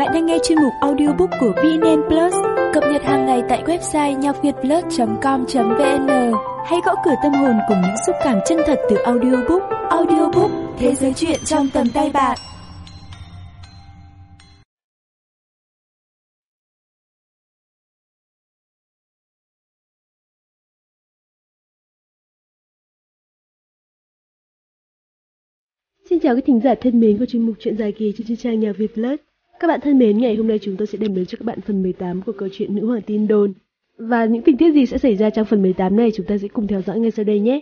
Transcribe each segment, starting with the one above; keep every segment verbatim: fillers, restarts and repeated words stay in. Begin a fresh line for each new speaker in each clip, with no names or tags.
Bạn đang nghe chuyên mục audiobook của vê en en Plus, cập nhật hàng ngày tại website nhạc việt plus chấm com chấm vn. Hãy gõ cửa tâm hồn cùng những xúc cảm chân thật từ audiobook. Audiobook, thế giới chuyện trong tầm tay bạn.
Xin chào các thính giả thân mến của chuyên mục truyện dài kỳ trên trang Nhạc Việt Plus. Các bạn thân mến, ngày hôm nay chúng tôi sẽ đem đến cho các bạn phần mười tám của câu chuyện Nữ Hoàng Tin Đồn. Và những tình tiết gì sẽ xảy ra trong phần mười tám này chúng ta sẽ cùng theo dõi ngay sau đây nhé.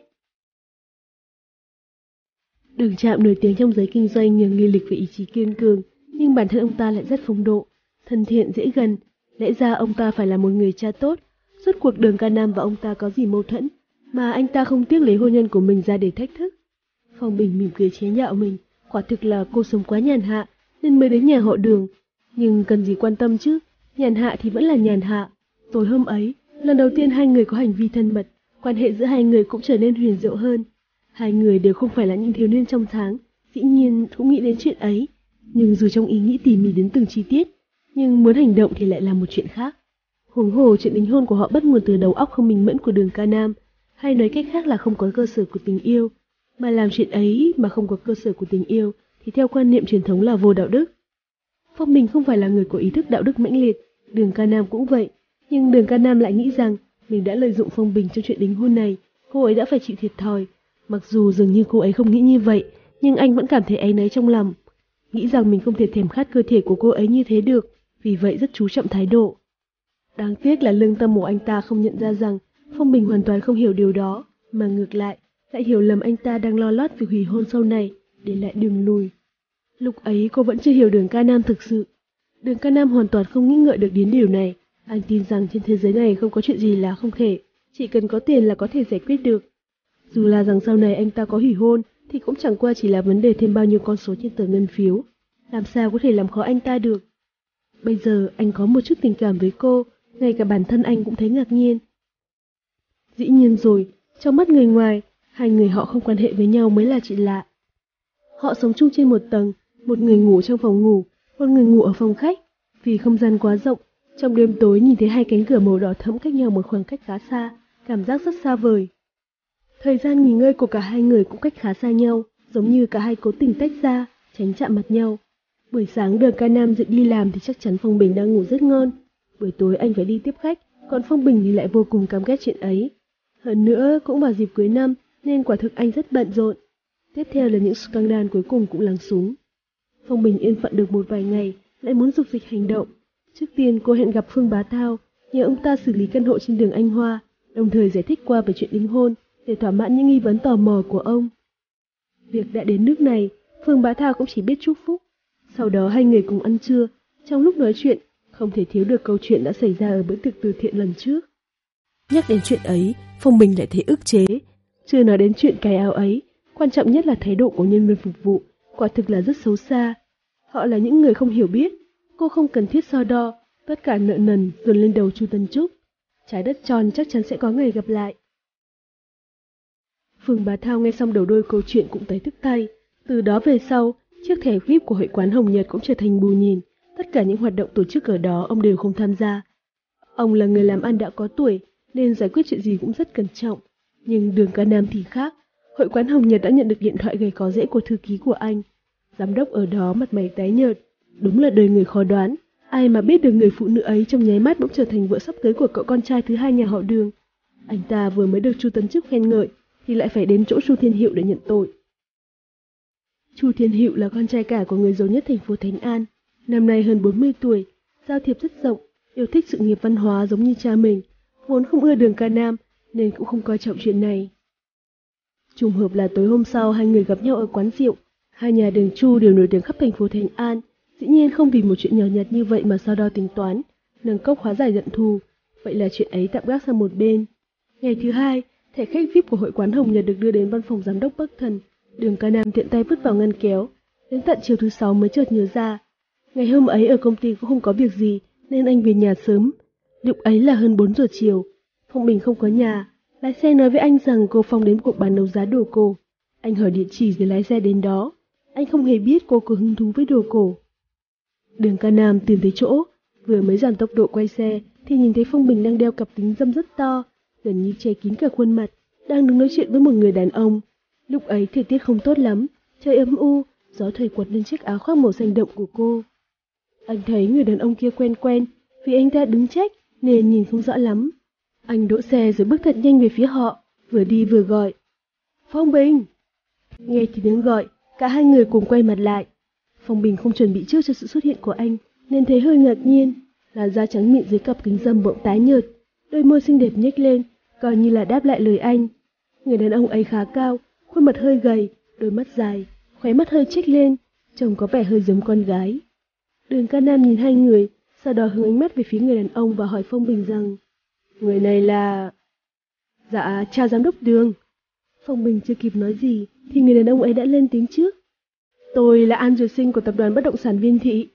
Đường Trạm nổi tiếng trong giới kinh doanh nhờ nghị lực và ý chí kiên cường, nhưng bản thân ông ta lại rất phong độ, thân thiện dễ gần. Lẽ ra ông ta phải là một người cha tốt. Suốt cuộc Đường Ca Nam và ông ta có gì mâu thuẫn mà anh ta không tiếc lấy hôn nhân của mình ra để thách thức. Phong Bình mỉm cười chế nhạo mình, quả thực là cô sống quá nhàn hạ nên mới đến nhà họ Đường. Nhưng cần gì quan tâm chứ, nhàn hạ thì vẫn là nhàn hạ. Tối hôm ấy, lần đầu tiên hai người có hành vi thân mật, quan hệ giữa hai người cũng trở nên huyền diệu hơn. Hai người đều không phải là những thiếu niên trong sáng, dĩ nhiên cũng nghĩ đến chuyện ấy, nhưng dù trong ý nghĩ tỉ mỉ đến từng chi tiết, nhưng muốn hành động thì lại là một chuyện khác. Huống hồ chuyện đính hôn của họ bắt nguồn từ đầu óc không minh mẫn của Đường Ca Nam, hay nói cách khác là không có cơ sở của tình yêu. Mà làm chuyện ấy mà không có cơ sở của tình yêu thì theo quan niệm truyền thống là vô đạo đức. Phong Bình không phải là người có ý thức đạo đức mãnh liệt, Đường Ca Nam cũng vậy, nhưng Đường Ca Nam lại nghĩ rằng mình đã lợi dụng Phong Bình trong chuyện đính hôn này, cô ấy đã phải chịu thiệt thòi. Mặc dù dường như cô ấy không nghĩ như vậy, nhưng anh vẫn cảm thấy áy náy trong lòng, nghĩ rằng mình không thể thèm khát cơ thể của cô ấy như thế được, vì vậy rất chú trọng thái độ. Đáng tiếc là lương tâm của anh ta không nhận ra rằng Phong Bình hoàn toàn không hiểu điều đó, mà ngược lại lại hiểu lầm anh ta đang lo lót việc hủy hôn sau này để lại đường lùi. Lúc ấy cô vẫn chưa hiểu Đường Ca Nam thực sự. Đường Ca Nam hoàn toàn không nghĩ ngợi được đến điều này. Anh tin rằng trên thế giới này không có chuyện gì là không thể, chỉ cần có tiền là có thể giải quyết được. Dù là rằng sau này anh ta có hủy hôn thì cũng chẳng qua chỉ là vấn đề thêm bao nhiêu con số trên tờ ngân phiếu, làm sao có thể làm khó anh ta được. Bây giờ anh có một chút tình cảm với cô, ngay cả bản thân anh cũng thấy ngạc nhiên. Dĩ nhiên rồi, trong mắt người ngoài, hai người họ không quan hệ với nhau mới là chuyện lạ. Họ sống chung trên một tầng, một người ngủ trong phòng ngủ, một người ngủ ở phòng khách. Vì không gian quá rộng, trong đêm tối nhìn thấy hai cánh cửa màu đỏ thẫm cách nhau một khoảng cách khá xa, cảm giác rất xa vời. Thời gian nghỉ ngơi của cả hai người cũng cách khá xa nhau, giống như cả hai cố tình tách ra, tránh chạm mặt nhau. Buổi sáng Đường Ca Nam dậy đi làm thì chắc chắn Phong Bình đang ngủ rất ngon. Buổi tối anh phải đi tiếp khách, còn Phong Bình thì lại vô cùng căm ghét chuyện ấy. Hơn nữa cũng vào dịp cuối năm, nên quả thực anh rất bận rộn. Tiếp theo là những scandal cuối cùng cũng lắng xuống. Phong Bình yên phận được một vài ngày, lại muốn dục dịch hành động. Trước tiên cô hẹn gặp Phương Bá Thao, nhờ ông ta xử lý căn hộ trên đường Anh Hoa, đồng thời giải thích qua về chuyện đính hôn, để thỏa mãn những nghi vấn tò mò của ông. Việc đã đến nước này, Phương Bá Thao cũng chỉ biết chúc phúc. Sau đó hai người cùng ăn trưa, trong lúc nói chuyện, không thể thiếu được câu chuyện đã xảy ra ở bữa tiệc từ thiện lần trước. Nhắc đến chuyện ấy, Phong Bình lại thấy ức chế. Chưa nói đến chuyện cái áo ấy, quan trọng nhất là thái độ của nhân viên phục vụ, quả thực là rất xấu xa. Họ là những người không hiểu biết, cô không cần thiết so đo, tất cả nợ nần dồn lên đầu Chu Tân Trúc. Trái đất tròn chắc chắn sẽ có ngày gặp lại. Phương Bá Thao nghe xong đầu đuôi câu chuyện cũng thấy tức tay. Từ đó về sau, chiếc thẻ vê i pê của hội quán Hồng Nhật cũng trở thành bù nhìn, tất cả những hoạt động tổ chức ở đó ông đều không tham gia. Ông là người làm ăn đã có tuổi, nên giải quyết chuyện gì cũng rất cẩn trọng. Nhưng Đường Ca Nam thì khác, hội quán Hồng Nhật đã nhận được điện thoại gây có rễ của thư ký của anh. Giám đốc ở đó mặt mày tái nhợt, đúng là đời người khó đoán, ai mà biết được người phụ nữ ấy trong nháy mắt bỗng trở thành vợ sắp cưới của cậu con trai thứ hai nhà họ Đường. Anh ta vừa mới được Chu Tấn Trức khen ngợi, thì lại phải đến chỗ Chu Thiên Hiệu để nhận tội. Chu Thiên Hiệu là con trai cả của người giàu nhất thành phố Thánh An, năm nay hơn bốn mươi tuổi, giao thiệp rất rộng, yêu thích sự nghiệp văn hóa giống như cha mình, vốn không ưa Đường Ca Nam nên cũng không coi trọng chuyện này. Trùng hợp là tối hôm sau hai người gặp nhau ở quán rượu, hai nhà Đường Chu đều nổi tiếng khắp thành phố Thánh An, dĩ nhiên không vì một chuyện nhỏ nhặt như vậy mà so đo tính toán, nâng cốc hóa giải giận thù, vậy là chuyện ấy tạm gác sang một bên. Ngày thứ hai, thẻ khách vê i pê của hội quán Hồng Nhật được đưa đến văn phòng giám đốc Bắc Thần, Đường Ca Nam tiện tay vứt vào ngăn kéo, đến tận chiều thứ sáu mới chợt nhớ ra. Ngày hôm ấy ở công ty cũng không có việc gì, nên anh về nhà sớm. Lúc ấy là hơn bốn giờ chiều, Phong Bình không có nhà, lái xe nói với anh rằng cô Phong đến cuộc bán đấu giá đồ cổ. Anh hỏi địa chỉ rồi lái xe đến đó, anh không hề biết cô có hứng thú với đồ cổ. Đường Ca Nam tìm tới chỗ, vừa mới giảm tốc độ quay xe thì nhìn thấy Phong Bình đang đeo cặp kính râm rất to, gần như che kín cả khuôn mặt, đang đứng nói chuyện với một người đàn ông. Lúc ấy thời tiết không tốt lắm, trời âm u, gió thổi quật lên chiếc áo khoác màu xanh đậm của cô. Anh thấy người đàn ông kia quen quen, vì anh ta đứng trách nên nhìn không rõ lắm. Anh đỗ xe rồi bước thật nhanh về phía họ, vừa đi vừa gọi. Phong Bình! Nghe thì tiếng gọi, cả hai người cùng quay mặt lại. Phong Bình không chuẩn bị trước cho sự xuất hiện của anh, nên thấy hơi ngạc nhiên. Làn da trắng mịn dưới cặp kính râm bỗng tái nhợt, đôi môi xinh đẹp nhếch lên, coi như là đáp lại lời anh. Người đàn ông ấy khá cao, khuôn mặt hơi gầy, đôi mắt dài, khóe mắt hơi chếch lên, trông có vẻ hơi giống con gái. Đường Ca Nam nhìn hai người, sau đó hướng ánh mắt về phía người đàn ông và hỏi Phong Bình rằng: Người này là... Dạ, chào giám đốc Đường. Phong Bình chưa kịp nói gì thì người đàn ông ấy đã lên tiếng trước. Tôi là An Dược Sinh của tập đoàn bất động sản Viên Thị.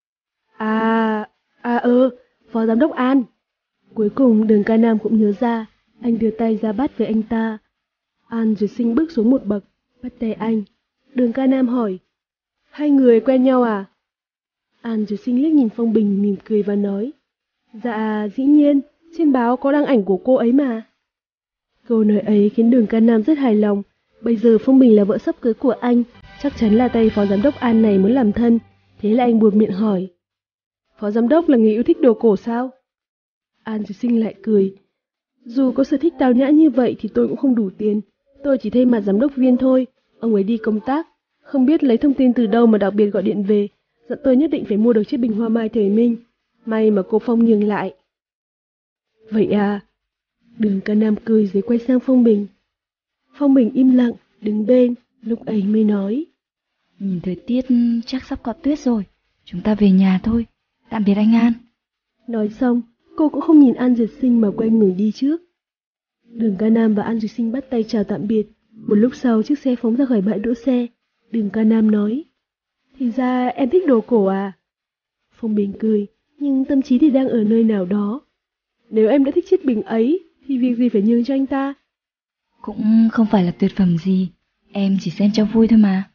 À, à ơ, phó giám đốc An. Cuối cùng Đường Ca Nam cũng nhớ ra, anh đưa tay ra bắt với anh ta. An Dược Sinh bước xuống một bậc, bắt tay anh. Đường Ca Nam hỏi: Hai người quen nhau à? An Dược Sinh liếc nhìn Phong Bình mỉm cười và nói: Dạ, dĩ nhiên, trên báo có đăng ảnh của cô ấy mà. Câu nói ấy khiến Đường Ca Nam rất hài lòng. Bây giờ Phong Bình là vợ sắp cưới của anh, chắc chắn là tay phó giám đốc An này muốn làm thân. Thế là anh buột miệng hỏi: Phó giám đốc là người yêu thích đồ cổ sao? An Dược Sinh lại cười: Dù có sở thích tao nhã như vậy thì tôi cũng không đủ tiền. Tôi chỉ thay mặt giám đốc Viên thôi. Ông ấy đi công tác, không biết lấy thông tin từ đâu mà đặc biệt gọi điện về, dặn tôi nhất định phải mua được chiếc bình hoa mai thời minh. May mà cô Phong nhường lại. Vậy à? Đường Ca Nam cười rồi quay sang Phong Bình. Phong Bình im lặng, đứng bên, lúc ấy mới nói:
Nhìn thời tiết chắc sắp có tuyết rồi, chúng ta về nhà thôi. Tạm biệt anh An.
Nói xong, cô cũng không nhìn An Dược Sinh mà quay người đi trước. Đường Ca Nam và An Dược Sinh bắt tay chào tạm biệt. Một lúc sau chiếc xe phóng ra khỏi bãi đỗ xe. Đường Ca Nam nói: Thì ra em thích đồ cổ à? Phong Bình cười, nhưng tâm trí thì đang ở nơi nào đó. Nếu em đã thích chiếc bình ấy thì việc gì phải nhường cho anh ta?
Cũng không phải là tuyệt phẩm gì, em chỉ xem cho vui thôi mà.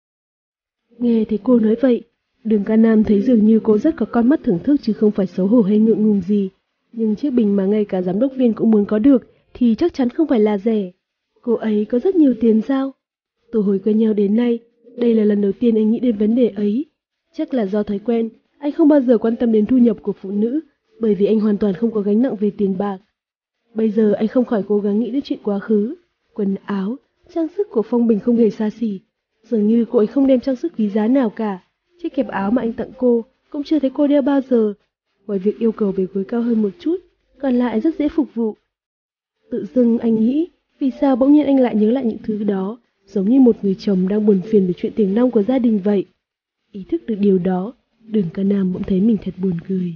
Nghe thấy cô nói vậy, Đường Ca Nam thấy dường như cô rất có con mắt thưởng thức chứ không phải xấu hổ hay ngượng ngùng gì. Nhưng chiếc bình mà ngay cả giám đốc Viên cũng muốn có được thì chắc chắn không phải là rẻ. Cô ấy có rất nhiều tiền sao? Từ hồi quen nhau đến nay, đây là lần đầu tiên anh nghĩ đến vấn đề ấy. Chắc là do thói quen, anh không bao giờ quan tâm đến thu nhập của phụ nữ, bởi vì anh hoàn toàn không có gánh nặng về tiền bạc. Bây giờ anh không khỏi cố gắng nghĩ đến chuyện quá khứ. Quần áo, trang sức của Phong Bình không hề xa xỉ. Dường như cô ấy không đem trang sức quý giá nào cả. Chiếc kẹp áo mà anh tặng cô cũng chưa thấy cô đeo bao giờ. Ngoài việc yêu cầu về gối cao hơn một chút, còn lại rất dễ phục vụ. Tự dưng anh nghĩ, vì sao bỗng nhiên anh lại nhớ lại những thứ đó, giống như một người chồng đang buồn phiền về chuyện tiền nong của gia đình vậy. Ý thức được điều đó, Đường Ca Nam cũng thấy mình thật buồn cười.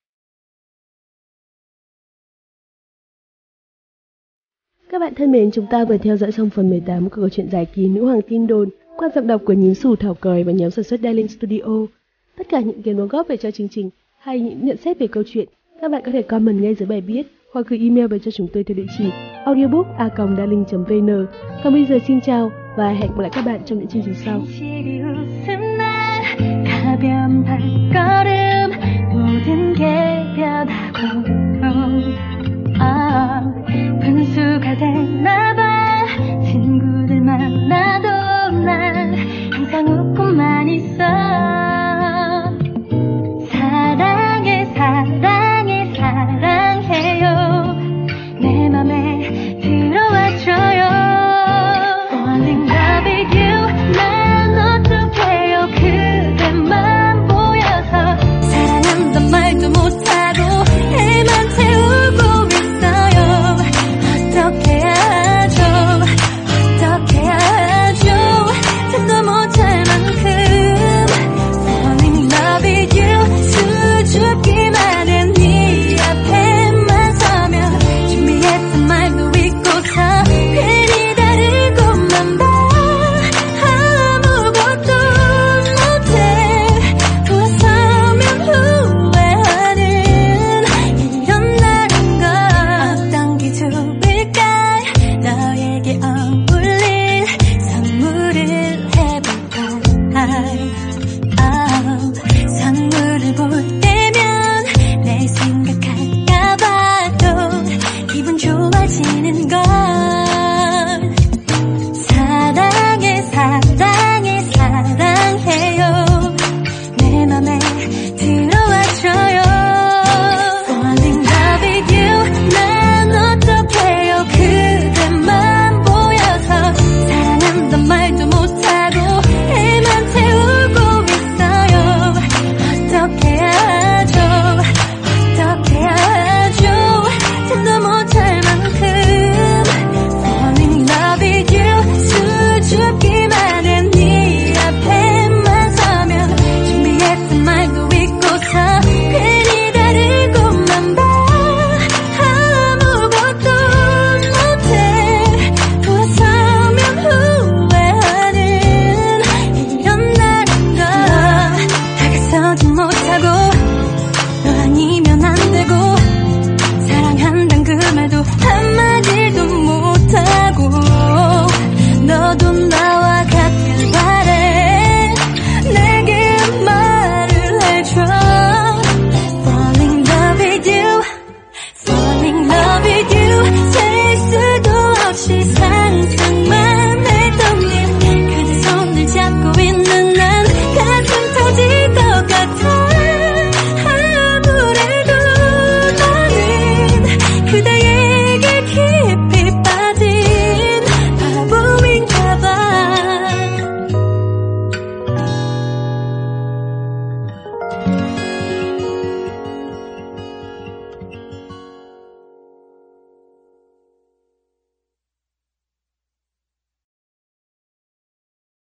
Các bạn thân mến, chúng ta vừa theo dõi xong phần mười tám của câu chuyện dài kỳ Nữ Hoàng Tin Đồn qua giọng đọc của Nhím Xù, Thảo Cời và nhóm sản xuất Darling Studio. Tất cả những kiến đóng góp về cho chương trình hay những nhận xét về câu chuyện, các bạn có thể comment ngay dưới bài viết hoặc gửi email về cho chúng tôi theo địa chỉ audiobook a còng darling chấm vn. Còn bây giờ xin chào và hẹn gặp lại các bạn trong những chương trình sau.
분수가 됐나봐. 친구들 만나도 난 항상 웃고만 있어. 사랑해 사랑해 사랑해요. 내 맘에 들어와줘요. Fall in love with you. 난 어떡해요 그대만 보여서. 사랑한단 말도 못하고 애만 태우고 있어요. 어떻게 사라지는 건